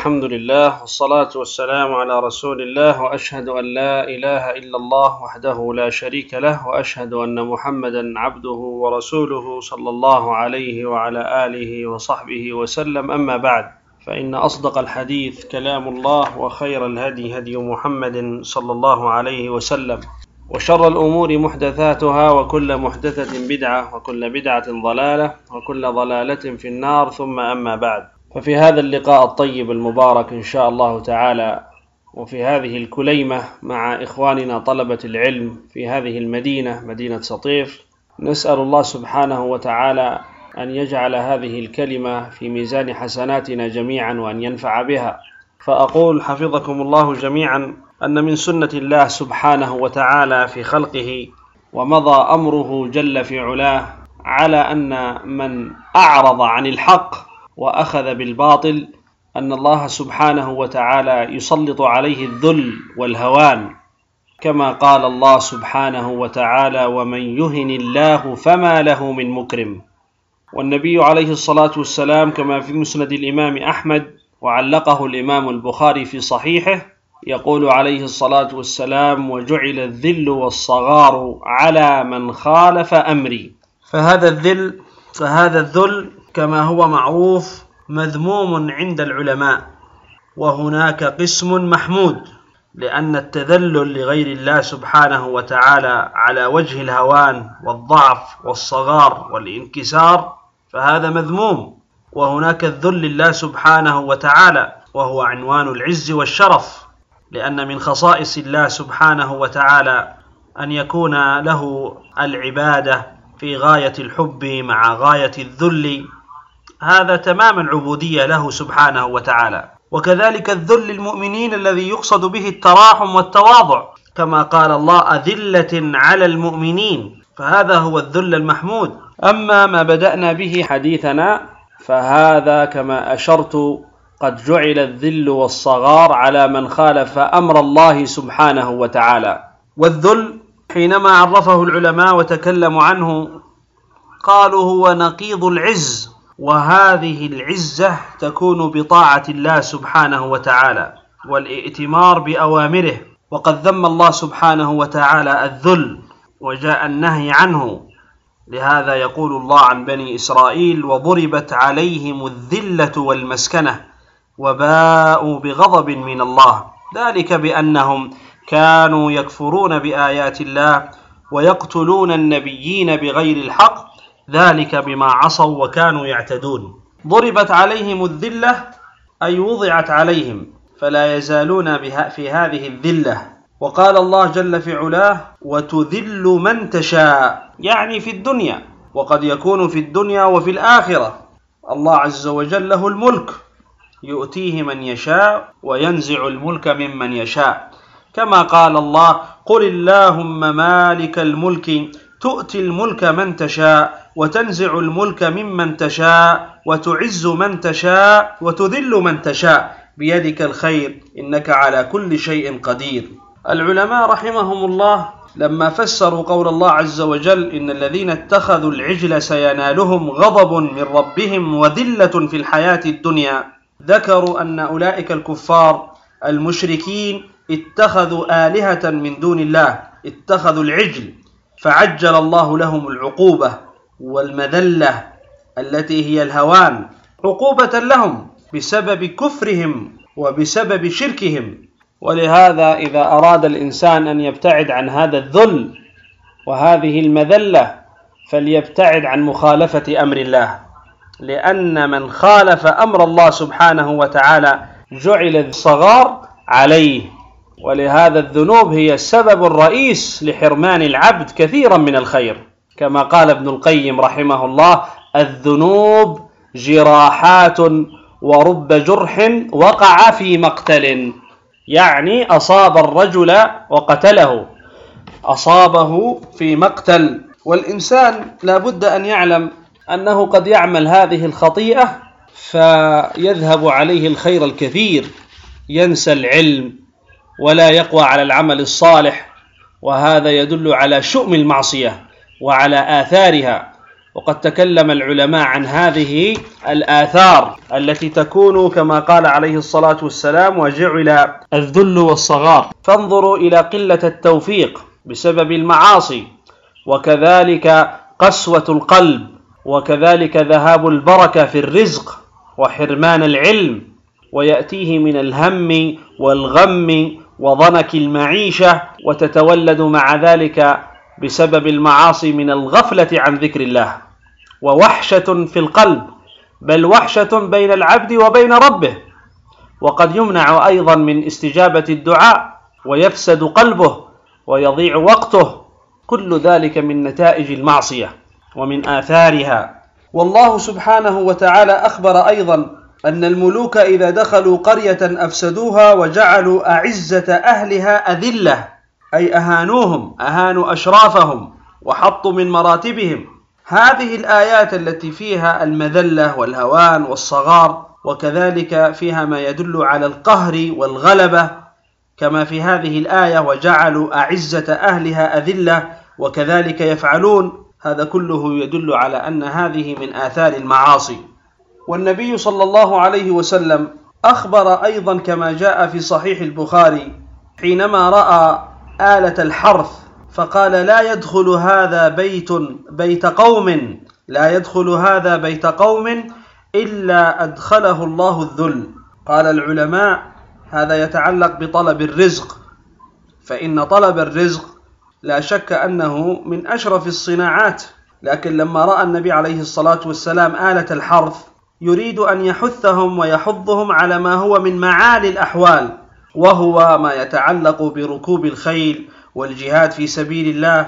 والحمد لله والصلاة والسلام على رسول الله، وأشهد أن لا إله إلا الله وحده لا شريك له، وأشهد أن محمدا عبده ورسوله صلى الله عليه وعلى آله وصحبه وسلم. أما بعد، فإن أصدق الحديث كلام الله، وخير الهدي هدي محمد صلى الله عليه وسلم، وشر الأمور محدثاتها، وكل محدثة بدعة، وكل بدعة ضلالة، وكل ضلالة في النار. ثم أما بعد، ففي هذا اللقاء الطيب المبارك إن شاء الله تعالى، وفي هذه الكليمة مع إخواننا طلبة العلم في هذه المدينة، مدينة سطيف، نسأل الله سبحانه وتعالى أن يجعل هذه الكلمة في ميزان حسناتنا جميعا، وأن ينفع بها. فأقول حفظكم الله جميعا أن من سنة الله سبحانه وتعالى في خلقه، ومضى أمره جل في علاه، على أن من أعرض عن الحق وأخذ بالباطل أن الله سبحانه وتعالى يسلط عليه الذل والهوان، كما قال الله سبحانه وتعالى: ومن يهن الله فما له من مكرم. والنبي عليه الصلاة والسلام كما في مسند الإمام أحمد، وعلقه الإمام البخاري في صحيحه، يقول عليه الصلاة والسلام: وجعل الذل والصغار على من خالف أمري. فهذا الذل كما هو معروف مذموم عند العلماء، وهناك قسم محمود، لأن التذلل لغير الله سبحانه وتعالى على وجه الهوان والضعف والصغار والانكسار فهذا مذموم. وهناك الذل لله سبحانه وتعالى، وهو عنوان العز والشرف، لأن من خصائص الله سبحانه وتعالى أن يكون له العبادة في غاية الحب مع غاية الذل، هذا تمام العبودية له سبحانه وتعالى. وكذلك الذل للمؤمنين الذي يقصد به التراحم والتواضع، كما قال الله: أذلة على المؤمنين، فهذا هو الذل المحمود. أما ما بدأنا به حديثنا فهذا كما أشرت قد جعل الذل والصغار على من خالف أمر الله سبحانه وتعالى. والذل حينما عرفه العلماء وتكلموا عنه قالوا هو نقيض العز، وهذه العزة تكون بطاعة الله سبحانه وتعالى والائتمار بأوامره. وقد ذم الله سبحانه وتعالى الذل وجاء النهي عنه، لهذا يقول الله عن بني إسرائيل: وضربت عليهم الذلة والمسكنة وباءوا بغضب من الله، ذلك بأنهم كانوا يكفرون بآيات الله ويقتلون النبيين بغير الحق، ذلك بما عصوا وكانوا يعتدون. ضربت عليهم الذلة أي وضعت عليهم، فلا يزالون في هذه الذلة. وقال الله جل في علاه: وتذل من تشاء، يعني في الدنيا، وقد يكون في الدنيا وفي الآخرة. الله عز وجل له الملك، يؤتيه من يشاء وينزع الملك ممن يشاء، كما قال الله: قل اللهم مالك الملك تؤتي الملك من تشاء وتنزع الملك ممن تشاء وتعز من تشاء وتذل من تشاء بيدك الخير إنك على كل شيء قدير. العلماء رحمهم الله لما فسروا قول الله عز وجل: إن الذين اتخذوا العجل سينالهم غضب من ربهم وذلة في الحياة الدنيا، ذكروا أن أولئك الكفار المشركين اتخذوا آلهة من دون الله، اتخذوا العجل، فعجل الله لهم العقوبة والمذلة التي هي الهوان، عقوبة لهم بسبب كفرهم وبسبب شركهم. ولهذا إذا أراد الإنسان أن يبتعد عن هذا الذل وهذه المذلة فليبتعد عن مخالفة أمر الله، لأن من خالف أمر الله سبحانه وتعالى جعل الصغار عليه. ولهذا الذنوب هي السبب الرئيس لحرمان العبد كثيرا من الخير، كما قال ابن القيم رحمه الله: الذنوب جراحات ورب جرح وقع في مقتل، يعني أصاب الرجل وقتله، أصابه في مقتل. والإنسان لا بد أن يعلم أنه قد يعمل هذه الخطيئة فيذهب عليه الخير الكثير، ينسى العلم ولا يقوى على العمل الصالح، وهذا يدل على شؤم المعصية وعلى آثارها. وقد تكلم العلماء عن هذه الآثار التي تكون كما قال عليه الصلاة والسلام: وجعل الذل والصغار. فانظروا إلى قلة التوفيق بسبب المعاصي، وكذلك قسوة القلب، وكذلك ذهاب البركة في الرزق وحرمان العلم، ويأتيه من الهم والغم وضنك المعيشة، وتتولد مع ذلك بسبب المعاصي من الغفلة عن ذكر الله، ووحشة في القلب، بل وحشة بين العبد وبين ربه، وقد يمنع أيضا من استجابة الدعاء، ويفسد قلبه ويضيع وقته. كل ذلك من نتائج المعصية ومن آثارها. والله سبحانه وتعالى أخبر أيضا أن الملوك إذا دخلوا قرية أفسدوها وجعلوا أعزة أهلها أذلة، أي أهانوهم، أهانوا أشرافهم وحطوا من مراتبهم. هذه الآيات التي فيها المذلة والهوان والصغار، وكذلك فيها ما يدل على القهر والغلبة، كما في هذه الآية: وجعلوا أعزة أهلها أذلة، وكذلك يفعلون. هذا كله يدل على أن هذه من آثار المعاصي. والنبي صلى الله عليه وسلم أخبر أيضا كما جاء في صحيح البخاري حينما رأى آلة الحرث فقال: لا يدخل هذا بيت قوم، لا يدخل هذا بيت قوم إلا أدخله الله الذل. قال العلماء: هذا يتعلق بطلب الرزق، فإن طلب الرزق لا شك أنه من أشرف الصناعات، لكن لما رأى النبي عليه الصلاة والسلام آلة الحرث يريد أن يحثهم ويحضهم على ما هو من معالي الأحوال، وهو ما يتعلق بركوب الخيل والجهاد في سبيل الله،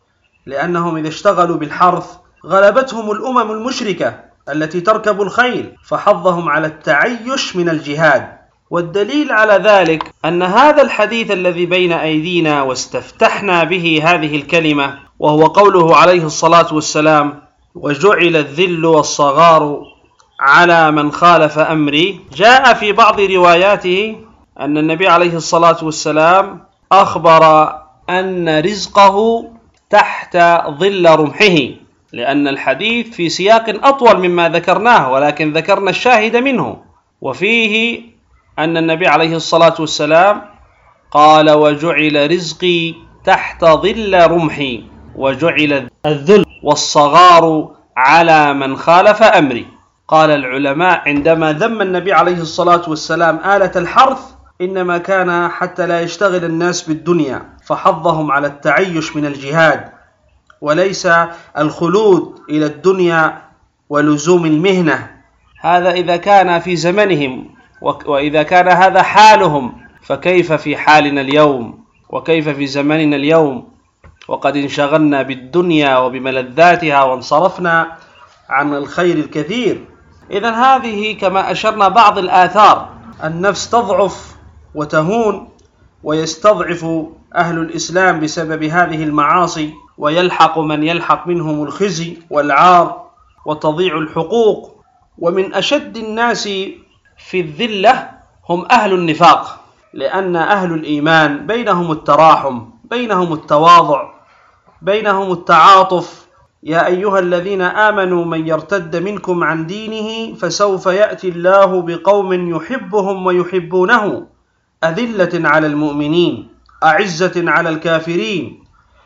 لأنهم إذا اشتغلوا بالحرث غلبتهم الأمم المشركة التي تركب الخيل، فحضهم على التعيش من الجهاد. والدليل على ذلك أن هذا الحديث الذي بين أيدينا واستفتحنا به هذه الكلمة، وهو قوله عليه الصلاة والسلام: وجعل الذل والصغار على من خالف أمري، جاء في بعض رواياته أن النبي عليه الصلاة والسلام أخبر أن رزقه تحت ظل رمحه، لأن الحديث في سياق أطول مما ذكرناه، ولكن ذكرنا الشاهد منه، وفيه أن النبي عليه الصلاة والسلام قال: وجعل رزقي تحت ظل رمحي، وجعل الذل والصغار على من خالف أمري. قال العلماء: عندما ذم النبي عليه الصلاة والسلام آلة الحرث إنما كان حتى لا يشتغل الناس بالدنيا، فحضهم على التعيش من الجهاد، وليس الخلود إلى الدنيا ولزوم المهنة. هذا إذا كان في زمنهم، وإذا كان هذا حالهم، فكيف في حالنا اليوم، وكيف في زمننا اليوم، وقد انشغلنا بالدنيا وبملذاتها وانصرفنا عن الخير الكثير. إذن هذه كما أشرنا بعض الآثار. النفس تضعف وتهون، ويستضعف أهل الإسلام بسبب هذه المعاصي، ويلحق من يلحق منهم الخزي والعار وتضيع الحقوق. ومن أشد الناس في الذلة هم أهل النفاق، لأن أهل الإيمان بينهم التراحم، بينهم التواضع، بينهم التعاطف. يا أيها الذين آمنوا من يرتد منكم عن دينه فسوف يأتي الله بقوم يحبهم ويحبونه أذلة على المؤمنين أعزة على الكافرين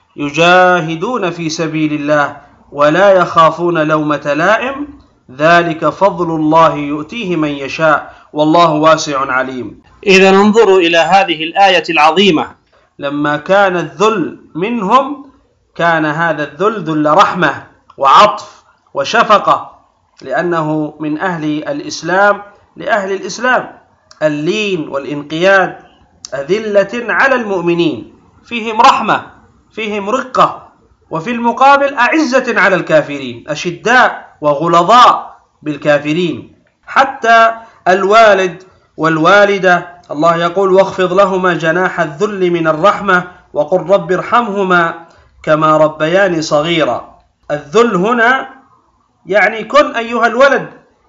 يجاهدون في سبيل الله ولا يخافون لومة لائم ذلك فضل الله يؤتيه من يشاء والله واسع عليم. إذا انظروا إلى هذه الآية العظيمة، لما كان الذل منهم كان هذا الذل ذل رحمة وعطف وشفقة، لأنه من أهل الإسلام لأهل الإسلام، اللين والإنقياد، أذلة على المؤمنين، فيهم رحمة، فيهم رقة، وفي المقابل أعزة على الكافرين، أشداء وغلظاء بالكافرين. حتى الوالد والوالدة الله يقول: واخفض لهما جناح الذل من الرحمة وقل رب ارحمهما كما ربياني صغيرا. الذل هنا يعني كن أيها الولد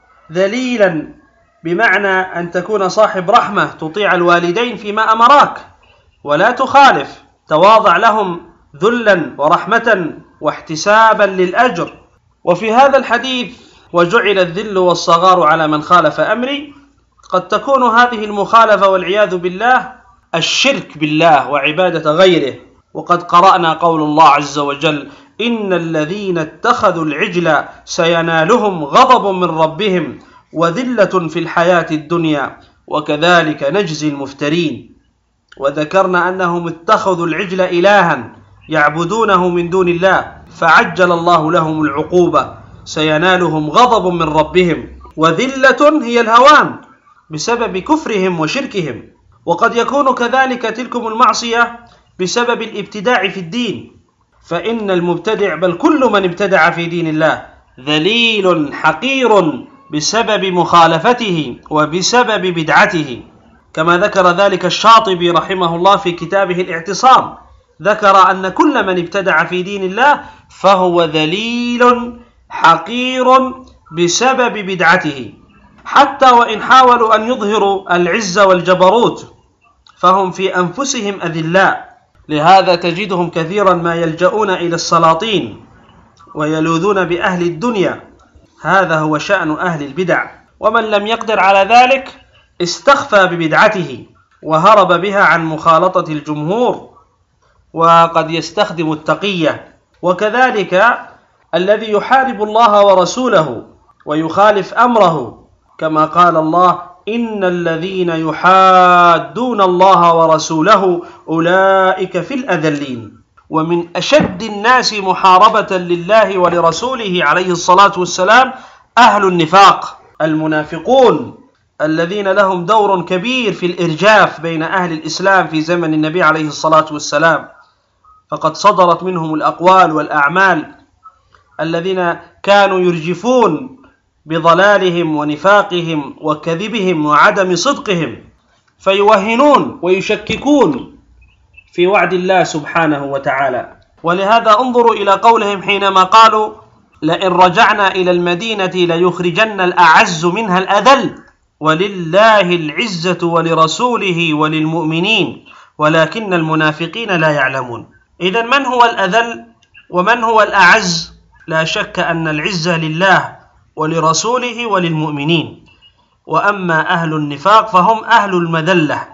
ذليلا، بمعنى أن تكون صاحب رحمة، تطيع الوالدين فيما أمراك ولا تخالف، تواضع لهم ذلا ورحمة واحتسابا للأجر. وفي هذا الحديث وجعل الذل والصغار على من خالف أمري، قد تكون هذه المخالفة والعياذ بالله الشرك بالله وعبادة غيره. وقد قرأنا قول الله عز وجل: إن الذين اتخذوا العجل سينالهم غضب من ربهم وذلة في الحياة الدنيا وكذلك نجزي المفترين. وذكرنا أنهم اتخذوا العجل إلها يعبدونه من دون الله، فعجل الله لهم العقوبة، سينالهم غضب من ربهم، وذلة هي الهوان بسبب كفرهم وشركهم. وقد يكون كذلك تلكم المعصية بسبب الابتداع في الدين، فإن المبتدع بل كل من ابتدع في دين الله ذليل حقير بسبب مخالفته وبسبب بدعته، كما ذكر ذلك الشاطبي رحمه الله في كتابه الاعتصام، ذكر أن كل من ابتدع في دين الله فهو ذليل حقير بسبب بدعته، حتى وإن حاولوا أن يظهروا العزة والجبروت فهم في أنفسهم أذلاء. لهذا تجدهم كثيرا ما يلجؤون إلى السلاطين ويلوذون بأهل الدنيا، هذا هو شأن أهل البدع. ومن لم يقدر على ذلك استخفى ببدعته وهرب بها عن مخالطة الجمهور، وقد يستخدم التقية. وكذلك الذي يحارب الله ورسوله ويخالف أمره، كما قال الله: إن الذين يحادون الله ورسوله أولئك في الأذلين. ومن أشد الناس محاربة لله ولرسوله عليه الصلاة والسلام أهل النفاق، المنافقون الذين لهم دور كبير في الإرجاف بين أهل الإسلام في زمن النبي عليه الصلاة والسلام، فقد صدرت منهم الأقوال والأعمال الذين كانوا يرجفون بضلالهم ونفاقهم وكذبهم وعدم صدقهم، فيوهنون ويشككون في وعد الله سبحانه وتعالى. ولهذا انظروا إلى قولهم حينما قالوا: لئن رجعنا إلى المدينة ليخرجن الأعز منها الأذل ولله العزة ولرسوله وللمؤمنين ولكن المنافقين لا يعلمون. إذن من هو الأذل ومن هو الأعز؟ لا شك أن العزة لله ولرسوله وللمؤمنين، وأما أهل النفاق فهم أهل المذلة.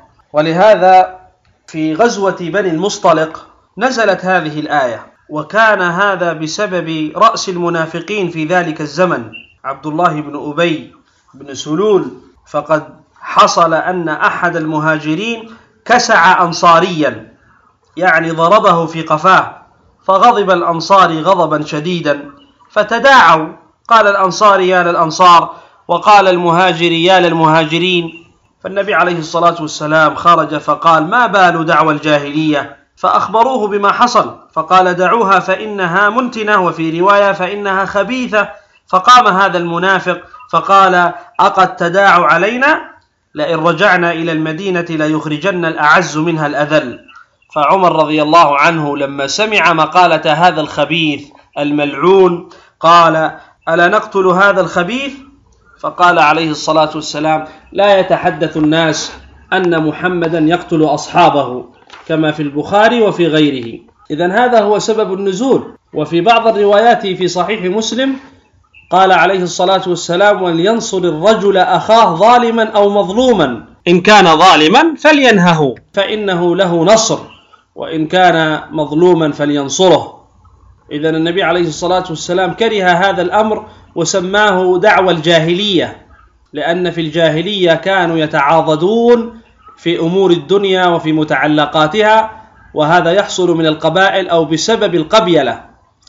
ولهذا في غزوة بني المصطلق نزلت هذه الآية، وكان هذا بسبب رأس المنافقين في ذلك الزمن عبد الله بن أبي بن سلول. فقد حصل أن أحد المهاجرين كسع أنصاريا، يعني ضربه في قفاه، فغضب الأنصاري غضبا شديدا فتداعوا، قال الأنصاري يا للأنصار وقال المهاجري يا للمهاجرين. فالنبي عليه الصلاة والسلام خرج فقال: ما بال دعوى الجاهلية؟ فأخبروه بما حصل، فقال: دعوها فإنها منتنة، وفي رواية فإنها خبيثة. فقام هذا المنافق فقال: أقد تداعوا علينا؟ لئن رجعنا إلى المدينة ليخرجن الأعز منها الأذل. فعمر رضي الله عنه لما سمع مقالة هذا الخبيث الملعون قال: ألا نقتل هذا الخبيث؟ فقال عليه الصلاة والسلام: لا يتحدث الناس أن محمدا يقتل أصحابه، كما في البخاري وفي غيره. إذن هذا هو سبب النزول. وفي بعض الروايات في صحيح مسلم قال عليه الصلاة والسلام: ولينصر الرجل أخاه ظالما أو مظلوما، إن كان ظالما فلينهه فإنه له نصر، وإن كان مظلوما فلينصره. إذن النبي عليه الصلاة والسلام كره هذا الأمر وسماه دعوى الجاهلية، لأن في الجاهلية كانوا يتعاضدون في أمور الدنيا وفي متعلقاتها، وهذا يحصل من القبائل أو بسبب القبيلة،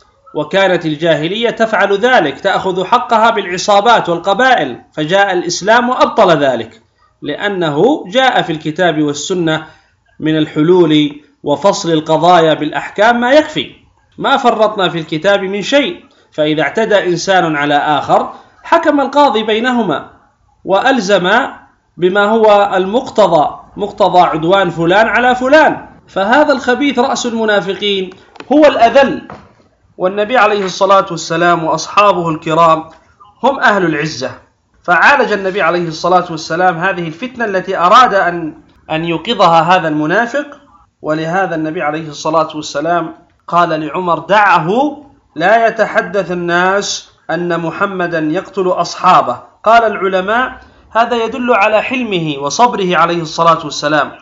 وكانت الجاهلية تفعل ذلك، تأخذ حقها بالعصابات والقبائل. فجاء الإسلام وأبطل ذلك، لأنه جاء في الكتاب والسنة من الحلول وفصل القضايا بالأحكام ما يكفي، ما فرطنا في الكتاب من شيء. فإذا اعتدى إنسان على آخر حكم القاضي بينهما وألزم بما هو المقتضى، مقتضى عدوان فلان على فلان. فهذا الخبيث رأس المنافقين هو الأذل، والنبي عليه الصلاة والسلام وأصحابه الكرام هم أهل العزة. فعالج النبي عليه الصلاة والسلام هذه الفتنة التي أراد أن يوقظها هذا المنافق. ولهذا النبي عليه الصلاة والسلام قال لعمر: دعه لا يتحدث الناس أن محمدا يقتل أصحابه. قال العلماء: هذا يدل على حلمه وصبره عليه الصلاة والسلام.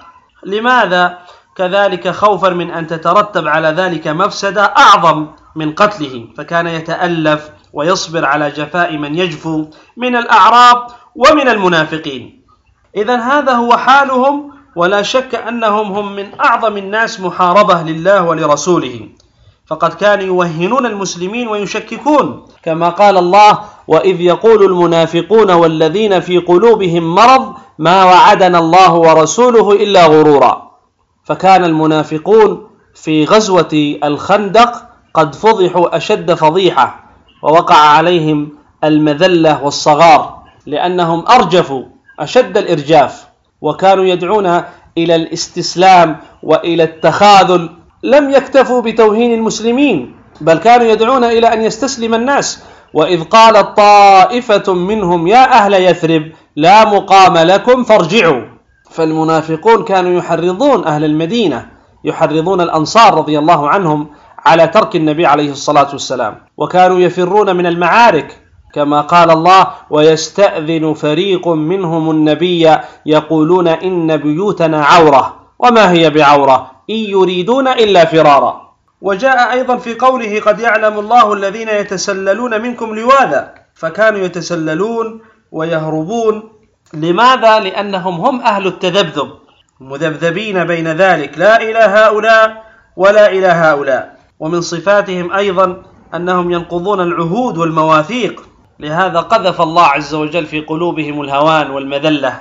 لماذا؟ كذلك خوفا من أن تترتب على ذلك مفسدة أعظم من قتله، فكان يتألف ويصبر على جفاء من يجفو من الأعراب ومن المنافقين. إذن هذا هو حالهم، ولا شك أنهم هم من أعظم الناس محاربة لله ولرسوله، فقد كانوا يوهنون المسلمين ويشككون، كما قال الله: وإذ يقول المنافقون والذين في قلوبهم مرض ما وعدنا الله ورسوله إلا غرورا. فكان المنافقون في غزوة الخندق قد فضحوا أشد فضيحة، ووقع عليهم المذلة والصغار، لأنهم أرجفوا أشد الإرجاف، وكانوا يدعون إلى الاستسلام وإلى التخاذل. لم يكتفوا بتوهين المسلمين، بل كانوا يدعون إلى أن يستسلم الناس. وإذ قالت طائفة منهم يا أهل يثرب لا مقام لكم فارجعوا. فالمنافقون كانوا يحرضون أهل المدينة، يحرضون الأنصار رضي الله عنهم على ترك النبي عليه الصلاة والسلام، وكانوا يفرون من المعارك، كما قال الله: ويستأذن فريق منهم النبي يقولون إن بيوتنا عورة وما هي بعورة إن يريدون إلا فرارا. وجاء أيضا في قوله: قد يعلم الله الذين يتسللون منكم لواذا. فكانوا يتسللون ويهربون. لماذا؟ لأنهم هم أهل التذبذب، مذبذبين بين ذلك، لا إلى هؤلاء ولا إلى هؤلاء. ومن صفاتهم أيضا أنهم ينقضون العهود والمواثيق، لهذا قذف الله عز وجل في قلوبهم الهوان والمذلة،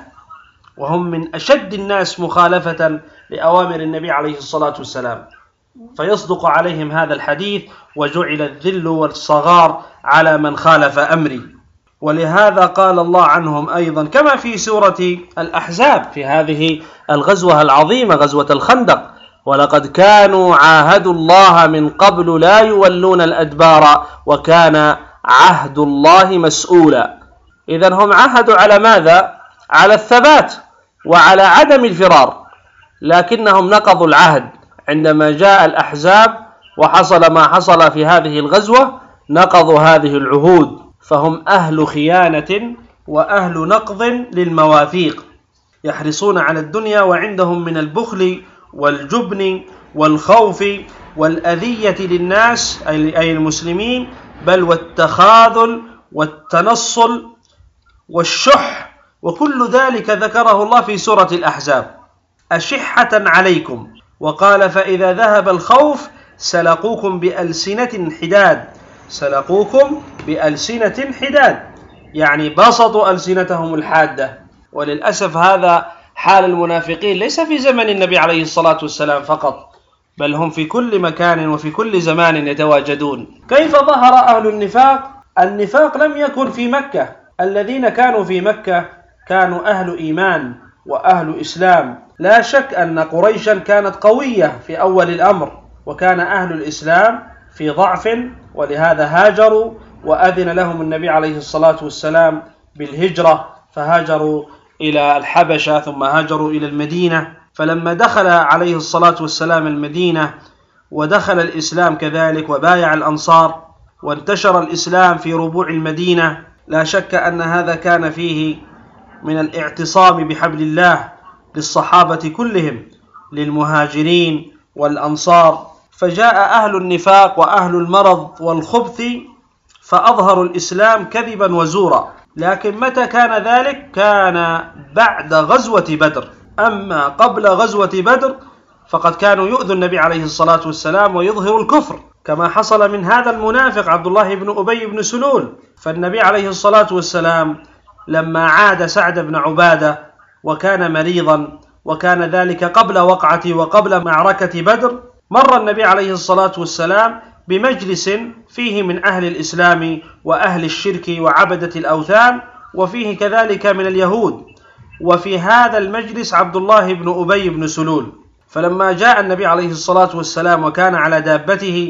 وهم من أشد الناس مخالفة لأوامر النبي عليه الصلاة والسلام، فيصدق عليهم هذا الحديث: وجعل الذل والصغار على من خالف أمري. ولهذا قال الله عنهم أيضا كما في سورة الأحزاب في هذه الغزوة العظيمة، غزوة الخندق: ولقد كانوا عاهدوا الله من قبل لا يولون الأدبار وكان عهد الله مسؤولا. إذن هم عهدوا على ماذا؟ على الثبات وعلى عدم الفرار، لكنهم نقضوا العهد عندما جاء الأحزاب وحصل ما حصل في هذه الغزوة، نقضوا هذه العهود، فهم أهل خيانة وأهل نقض للمواثيق، يحرصون على الدنيا وعندهم من البخل والجبن والخوف والأذية للناس أي المسلمين، بل والتخاذل والتنصل والشح، وكل ذلك ذكره الله في سورة الأحزاب: أشحة عليكم. وقال: فإذا ذهب الخوف سلقوكم بألسنة حداد. سلقوكم بألسنة حداد يعني بسطوا ألسنتهم الحادة. وللأسف هذا حال المنافقين ليس في زمن النبي عليه الصلاة والسلام فقط، بل هم في كل مكان وفي كل زمان يتواجدون. كيف ظهر أهل النفاق؟ النفاق لم يكن في مكة. الذين كانوا في مكة كانوا أهل إيمان وأهل إسلام. لا شك أن قريشا كانت قوية في أول الأمر، وكان أهل الإسلام في ضعف، ولهذا هاجروا، وأذن لهم النبي عليه الصلاة والسلام بالهجرة، فهاجروا إلى الحبشة ثم هاجروا إلى المدينة. فلما دخل عليه الصلاة والسلام المدينة ودخل الإسلام كذلك وبايع الأنصار وانتشر الإسلام في ربوع المدينة، لا شك أن هذا كان فيه من الاعتصام بحبل الله للصحابة كلهم، للمهاجرين والأنصار. فجاء أهل النفاق وأهل المرض والخبث فأظهروا الإسلام كذبا وزورا. لكن متى كان ذلك؟ كان بعد غزوة بدر. أما قبل غزوة بدر فقد كانوا يؤذوا النبي عليه الصلاة والسلام ويظهروا الكفر، كما حصل من هذا المنافق عبد الله بن أبي بن سلول. فالنبي عليه الصلاة والسلام لما عاد سعد بن عبادة وكان مريضا، وكان ذلك قبل وقعة وقبل معركة بدر، مر النبي عليه الصلاة والسلام بمجلس فيه من أهل الإسلام وأهل الشرك وعبدة الأوثان، وفيه كذلك من اليهود، وفي هذا المجلس عبد الله بن أبي بن سلول. فلما جاء النبي عليه الصلاة والسلام وكان على دابته،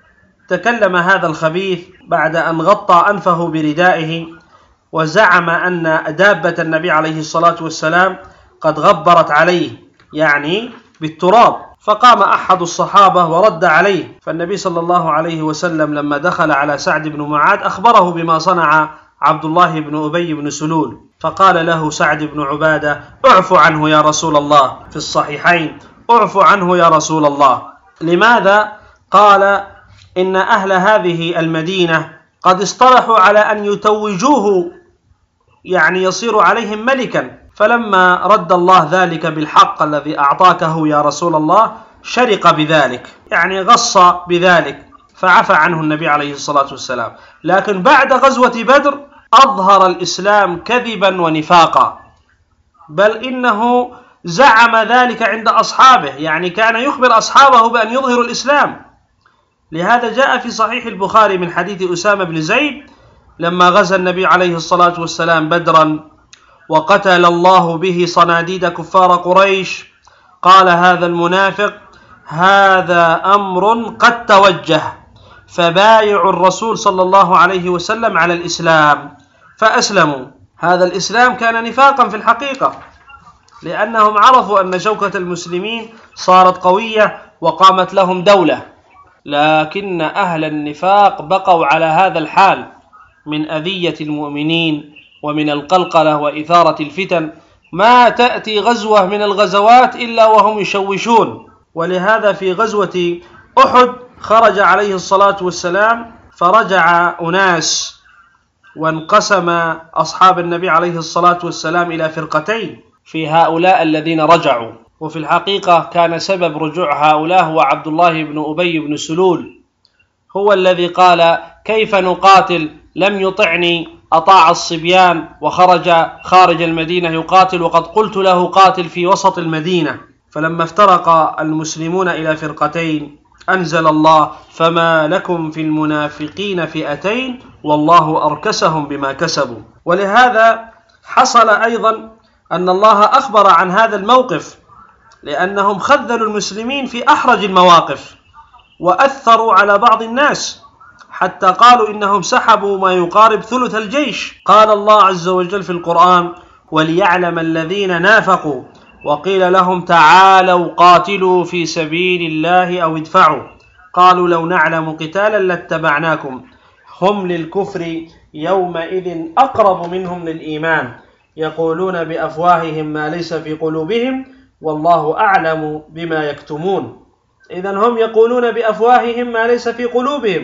تكلم هذا الخبيث بعد أن غطى أنفه بردائه، وزعم أن دابة النبي عليه الصلاة والسلام قد غبرت عليه، يعني بالتراب. فقام أحد الصحابة ورد عليه، فالنبي صلى الله عليه وسلم لما دخل على سعد بن معاذ أخبره بما صنع عبد الله بن أبي بن سلول، فقال له سعد بن عبادة: اعف عنه يا رسول الله، في الصحيحين: اعف عنه يا رسول الله. لماذا؟ قال: إن أهل هذه المدينة قد اصطلحوا على أن يتوجوه، يعني يصير عليهم ملكا، فلما رد الله ذلك بالحق الذي أعطاكه يا رسول الله شرق بذلك، يعني غص بذلك، فعفى عنه النبي عليه الصلاة والسلام. لكن بعد غزوة بدر أظهر الإسلام كذبا ونفاقا، بل إنه زعم ذلك عند أصحابه، يعني كان يخبر أصحابه بأن يظهروا الإسلام. لهذا جاء في صحيح البخاري من حديث أسامة بن زيد لما غزا النبي عليه الصلاة والسلام بدرا وقتل الله به صناديد كفار قريش، قال هذا المنافق: هذا أمر قد توجه، فبايعوا الرسول صلى الله عليه وسلم على الإسلام، فأسلموا. هذا الإسلام كان نفاقا في الحقيقة، لأنهم عرفوا أن شوكة المسلمين صارت قوية وقامت لهم دولة، لكن أهل النفاق بقوا على هذا الحال من أذية المؤمنين ومن القلقلة وإثارة الفتن. ما تأتي غزوة من الغزوات إلا وهم يشوشون. ولهذا في غزوة أحد خرج عليه الصلاة والسلام فرجع أناس، وانقسم أصحاب النبي عليه الصلاة والسلام إلى فرقتين في هؤلاء الذين رجعوا. وفي الحقيقة كان سبب رجوع هؤلاء هو عبد الله بن أبي بن سلول، هو الذي قال: كيف نقاتل؟ لم يطعني، أطاع الصبيان وخرج خارج المدينة يقاتل، وقد قلت له قاتل في وسط المدينة. فلما افترق المسلمون إلى فرقتين أنزل الله: فما لكم في المنافقين فئتين والله أركسهم بما كسبوا. ولهذا حصل أيضا أن الله أخبر عن هذا الموقف، لأنهم خذلوا المسلمين في أحرج المواقف وأثروا على بعض الناس، حتى قالوا إنهم سحبوا ما يقارب ثلث الجيش. قال الله عز وجل في القرآن: وليعلم الذين نافقوا وقيل لهم تعالوا قاتلوا في سبيل الله أو ادفعوا قالوا لو نعلم قتالا لاتبعناكم هم للكفر يومئذ أقرب منهم للإيمان يقولون بأفواههم ما ليس في قلوبهم والله أعلم بما يكتمون. إذن هم يقولون بأفواههم ما ليس في قلوبهم،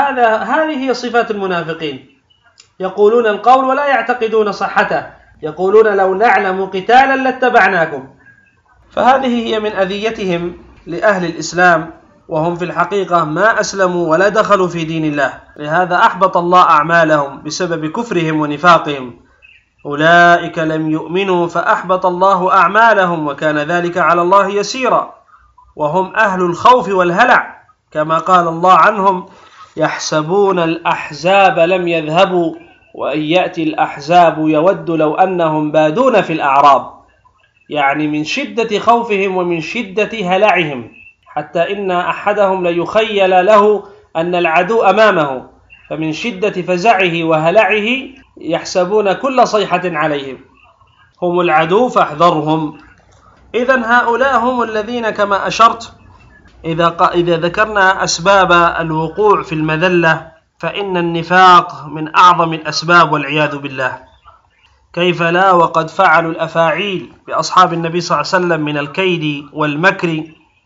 هذه هي صفات المنافقين، يقولون القول ولا يعتقدون صحته، يقولون لو نعلم قتالا لاتبعناكم. فهذه هي من أذيتهم لأهل الإسلام، وهم في الحقيقة ما أسلموا ولا دخلوا في دين الله. لهذا أحبط الله أعمالهم بسبب كفرهم ونفاقهم. أولئك لم يؤمنوا فأحبط الله أعمالهم وكان ذلك على الله يسيرا، وهم أهل الخوف والهلع، كما قال الله عنهم: يحسبون الأحزاب لم يذهبوا وإن يأتي الأحزاب يود لو أنهم بادون في الأعراب، يعني من شدة خوفهم ومن شدة هلعهم، حتى إن أحدهم ليخيل له أن العدو أمامه، فمن شدة فزعه وهلعه يحسبون كل صيحة عليهم هم العدو فاحذرهم. إذن هؤلاء هم الذين كما أشرت إذا ذكرنا أسباب الوقوع في المذلة فإن النفاق من أعظم الأسباب والعياذ بالله. كيف لا وقد فعلوا الأفاعيل بأصحاب النبي صلى الله عليه وسلم من الكيد والمكر.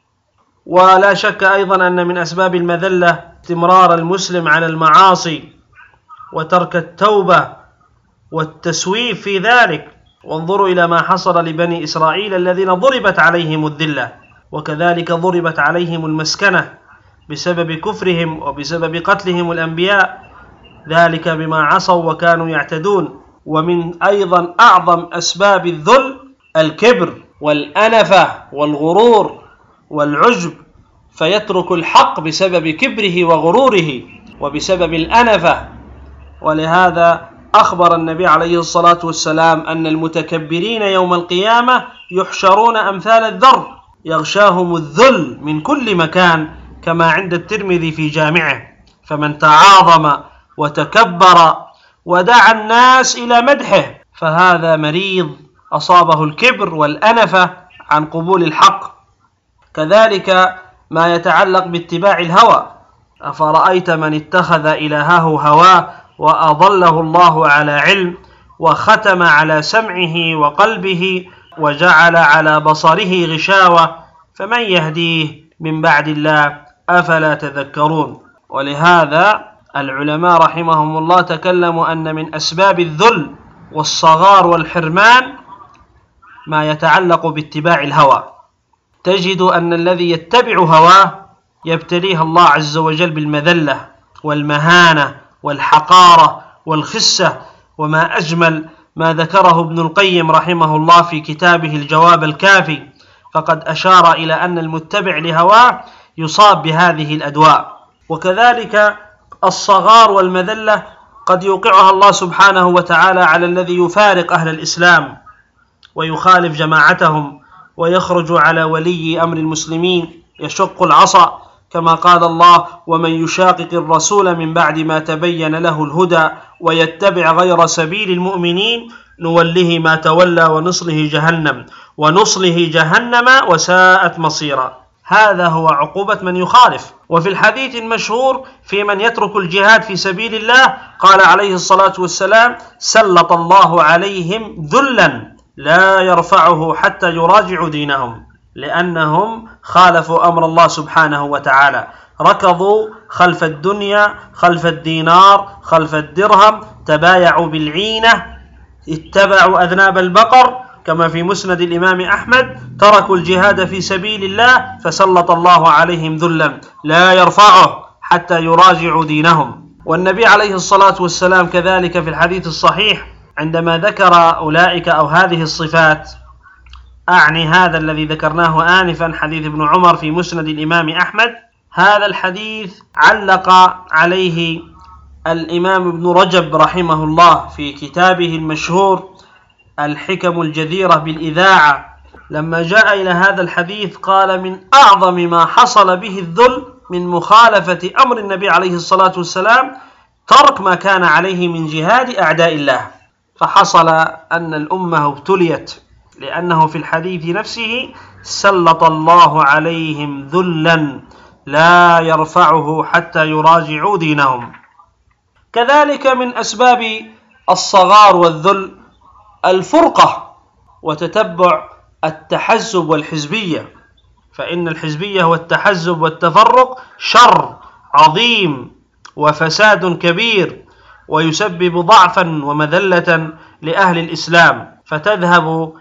ولا شك أيضا أن من أسباب المذلة استمرار المسلم على المعاصي وترك التوبة والتسويف في ذلك. وانظروا إلى ما حصل لبني إسرائيل الذين ضربت عليهم الذلة، وكذلك ضربت عليهم المسكنة بسبب كفرهم وبسبب قتلهم الأنبياء، ذلك بما عصوا وكانوا يعتدون. ومن أيضا أعظم أسباب الذل الكبر والأنفة والغرور والعجب، فيترك الحق بسبب كبره وغروره وبسبب الأنفة. ولهذا أخبر النبي عليه الصلاة والسلام أن المتكبرين يوم القيامة يحشرون أمثال الذر يغشاهم الذل من كل مكان، كما عند الترمذي في جامعه: فمن تعاظم وتكبر ودعا الناس إلى مدحه فهذا مريض أصابه الكبر والأنفة عن قبول الحق. كذلك ما يتعلق باتباع الهوى: أفرأيت من اتخذ إلهه هواه وأضله الله على علم وختم على سمعه وقلبه وجعل على بصره غشاوة فمن يهديه من بعد الله أفلا تذكرون. ولهذا العلماء رحمهم الله تكلموا أن من أسباب الذل والصغار والحرمان ما يتعلق باتباع الهوى. تجد أن الذي يتبع هواه يبتليه الله عز وجل بالمذلة والمهانة والحقارة والخسة. وما أجمل ما ذكره ابن القيم رحمه الله في كتابه الجواب الكافي، فقد أشار إلى أن المتبع لهواه يصاب بهذه الأدواء. وكذلك الصغار والمذلة قد يوقعها الله سبحانه وتعالى على الذي يفارق أهل الإسلام ويخالف جماعتهم ويخرج على ولي أمر المسلمين يشق العصا، كما قال الله: ومن يشاقق الرسول من بعد ما تبين له الهدى ويتبع غير سبيل المؤمنين نوله ما تولى ونصله جهنم وساءت مصيرا. هذا هو عقوبة من يخالف. وفي الحديث المشهور في من يترك الجهاد في سبيل الله قال عليه الصلاة والسلام: سلط الله عليهم ذلا لا يرفعه حتى يراجعوا دينهم، لأنهم خالفوا أمر الله سبحانه وتعالى، ركضوا خلف الدنيا، خلف الدينار، خلف الدرهم، تبايعوا بالعينة، اتبعوا أذناب البقر، كما في مسند الإمام أحمد: تركوا الجهاد في سبيل الله فسلط الله عليهم ذلا لا يرفعه حتى يراجعوا دينهم. والنبي عليه الصلاة والسلام كذلك في الحديث الصحيح عندما ذكر أولئك أو هذه الصفات، أعني هذا الذي ذكرناه آنفا حديث ابن عمر في مسند الإمام أحمد، هذا الحديث علق عليه الإمام ابن رجب رحمه الله في كتابه المشهور الحكم الجديرة بالإذاعة. لما جاء إلى هذا الحديث قال: من أعظم ما حصل به الذل من مخالفة أمر النبي عليه الصلاة والسلام ترك ما كان عليه من جهاد أعداء الله. فحصل أن الأمة ابتليت، لأنه في الحديث نفسه سلط الله عليهم ذلا لا يرفعه حتى يراجعوا دينهم. كذلك من أسباب الصغار والذل الفرقة وتتبع التحزب والحزبية، فإن الحزبية والتحزب والتفرق شر عظيم وفساد كبير، ويسبب ضعفا ومذلة لأهل الإسلام، فتذهب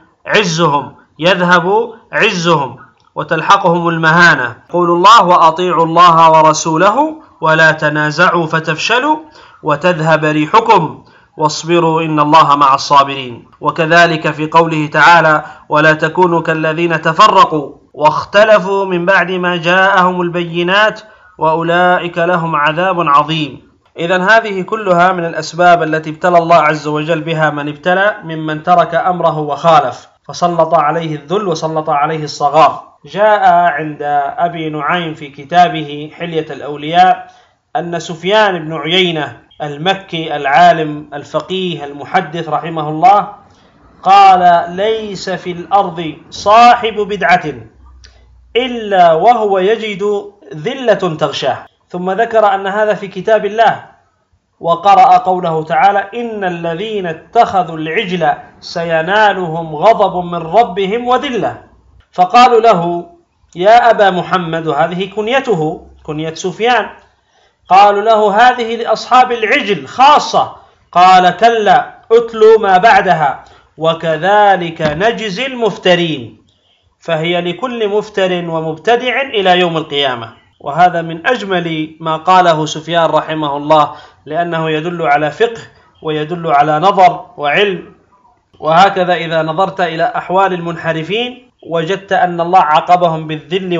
عزهم وتلحقهم المهانة. قول الله: وأطيعوا الله ورسوله ولا تنازعوا فتفشلوا وتذهب ريحكم واصبروا إن الله مع الصابرين. وكذلك في قوله تعالى: ولا تكونوا كالذين تفرقوا واختلفوا من بعد ما جاءهم البينات وأولئك لهم عذاب عظيم. إذن هذه كلها من الأسباب التي ابتلى الله عز وجل بها من ابتلى ممن ترك أمره وخالف، فسلط عليه الذل وسلط عليه الصغار. جاء عند أبي نعيم في كتابه حلية الأولياء أن سفيان بن عيينة المكي العالم الفقيه المحدث رحمه الله قال: ليس في الأرض صاحب بدعة إلا وهو يجد ذلة تغشاه. ثم ذكر أن هذا في كتاب الله، وقرأ قوله تعالى: إن الذين اتخذوا العجل سينالهم غضب من ربهم وذلة. فقالوا له: يا أبا محمد، هذه كنيته، كنية سفيان، قالوا له: هذه لأصحاب العجل خاصة. قال: كلا، أتلوا ما بعدها: وكذلك نجزي المفترين، فهي لكل مفتر ومبتدع إلى يوم القيامة. وهذا من أجمل ما قاله سفيان رحمه الله، لأنه يدل على فقه ويدل على نظر وعلم. وهكذا إذا نظرت إلى أحوال المنحرفين وجدت أن الله عاقبهم بالذل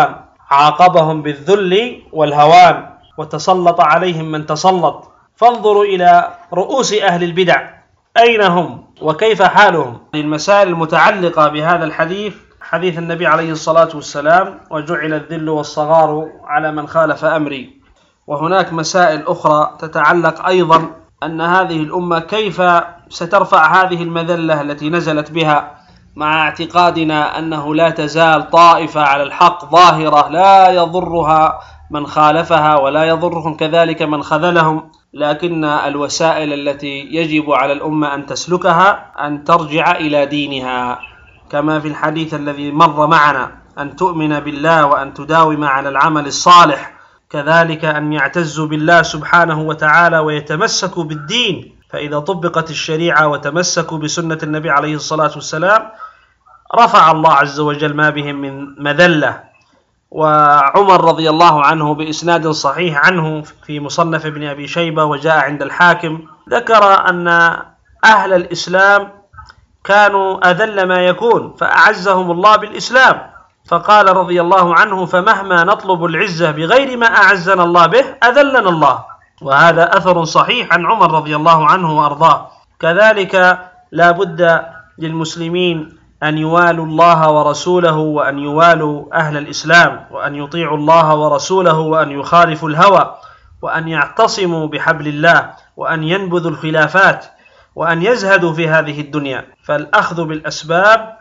والهوان، وتسلط عليهم من تسلط. فانظروا إلى رؤوس أهل البدع أين هم وكيف حالهم. المسائل المتعلقة بهذا الحديث، حديث النبي عليه الصلاة والسلام: وجعل الذل والصغار على من خالف أمري. وهناك مسائل أخرى تتعلق أيضا أن هذه الأمة كيف سترفع هذه المذلة التي نزلت بها مع اعتقادنا أنه لا تزال طائفة على الحق ظاهرة لا يضرها من خالفها ولا يضرهم كذلك من خذلهم، لكن الوسائل التي يجب على الأمة أن تسلكها أن ترجع إلى دينها، كما في الحديث الذي مر معنا، أن تؤمن بالله وأن تداوم على العمل الصالح، كذلك أن يعتزوا بالله سبحانه وتعالى ويتمسكوا بالدين. فإذا طبقت الشريعة وتمسكوا بسنة النبي عليه الصلاة والسلام رفع الله عز وجل ما بهم من مذلة. وعمر رضي الله عنه بإسناد صحيح عنه في مصنف ابن أبي شيبة وجاء عند الحاكم ذكر أن أهل الإسلام كانوا أذل ما يكون فأعزهم الله بالإسلام، فقال رضي الله عنه: فمهما نطلب العزة بغير ما أعزنا الله به أذلنا الله. وهذا أثر صحيح عن عمر رضي الله عنه وأرضاه. كذلك لا بد للمسلمين أن يوالوا الله ورسوله وأن يوالوا أهل الإسلام وأن يطيعوا الله ورسوله وأن يخالفوا الهوى وأن يعتصموا بحبل الله وأن ينبذوا الخلافات وأن يزهدوا في هذه الدنيا. فالأخذ بالأسباب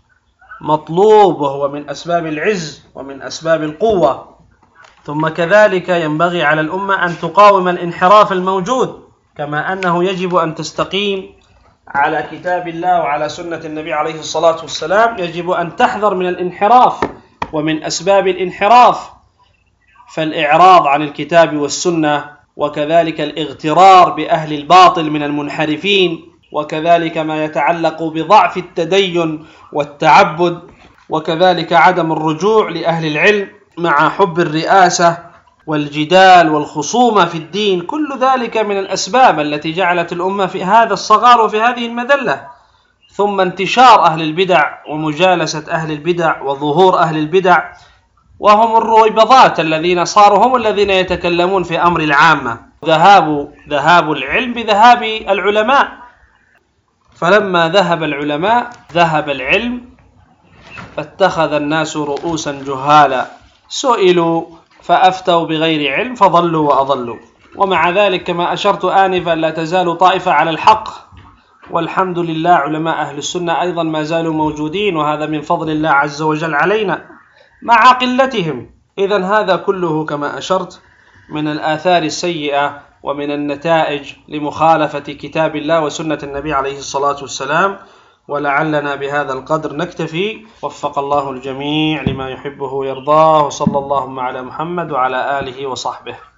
مطلوب وهو من أسباب العز ومن أسباب القوة. ثم كذلك ينبغي على الأمة أن تقاوم الانحراف الموجود، كما أنه يجب أن تستقيم على كتاب الله وعلى سنة النبي عليه الصلاة والسلام، يجب أن تحذر من الانحراف. ومن أسباب الانحراف فالإعراض عن الكتاب والسنة، وكذلك الاغترار بأهل الباطل من المنحرفين، وكذلك ما يتعلق بضعف التدين والتعبد، وكذلك عدم الرجوع لأهل العلم مع حب الرئاسة والجدال والخصومة في الدين. كل ذلك من الأسباب التي جعلت الأمة في هذا الصغار وفي هذه المذلة. ثم انتشار أهل البدع ومجالسة أهل البدع وظهور أهل البدع، وهم الرويبضات الذين صاروا هم الذين يتكلمون في أمر العامة. ذهاب العلم بذهاب العلماء، فلما ذهب العلماء ذهب العلم، فاتخذ الناس رؤوسا جهالا سئلوا فأفتوا بغير علم فضلوا وأضلوا. ومع ذلك كما أشرت آنفا لا تزال طائفة على الحق، والحمد لله علماء أهل السنة أيضا ما زالوا موجودين، وهذا من فضل الله عز وجل علينا مع قلتهم. إذن هذا كله كما أشرت من الآثار السيئة ومن النتائج لمخالفة كتاب الله وسنة النبي عليه الصلاة والسلام. ولعلنا بهذا القدر نكتفي، وفق الله الجميع لما يحبه ويرضاه، وصلى اللهم على محمد وعلى آله وصحبه.